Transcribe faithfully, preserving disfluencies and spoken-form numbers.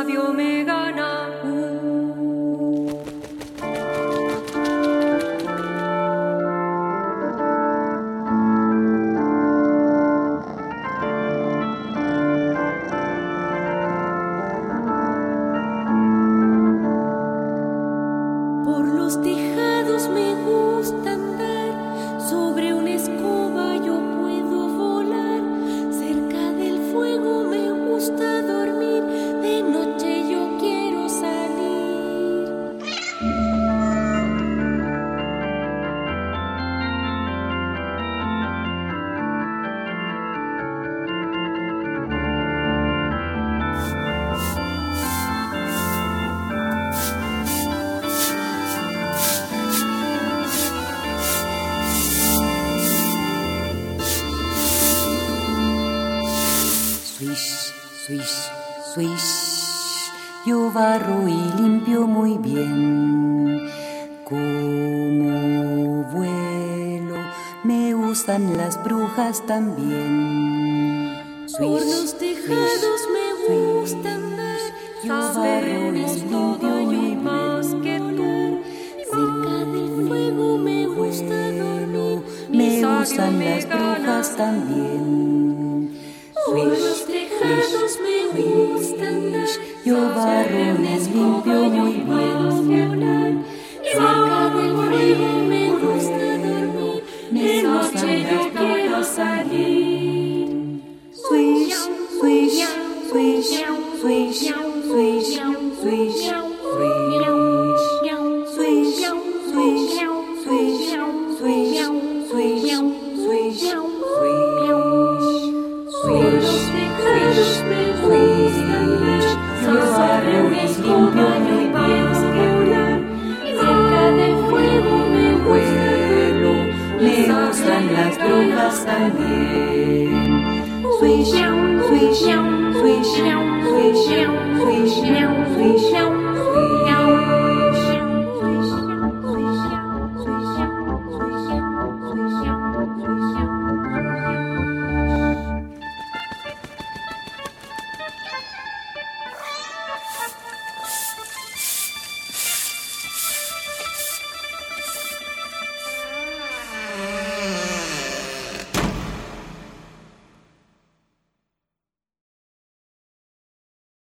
radio me gana. Por los tejados me gusta andar, sobre una escoba yo puedo volar, cerca del fuego me gusta dormir, de noche yo quiero salir. Swish, swish, swish, yo barro y limpio muy bien. Como vuelo, me gustan las brujas también. Por los tejados me gusta andar, yo barro y limpio muy más que tú. cerca del fuego me gusta dormir, me gustan las brujas también. por los tejados me gusta andar, yo barro y limpio muy bien. cerca del fuego me gusta dormir, de noche yo quiero salir. Swish, swish, swish, swish, swish, swish, Por los tejados me gusta andar, sobre una escoba yo puedo volar, cerca del fuego me gusta dormir, me gustan las brujas también. Swish, swish, swish, swish, swish, swish.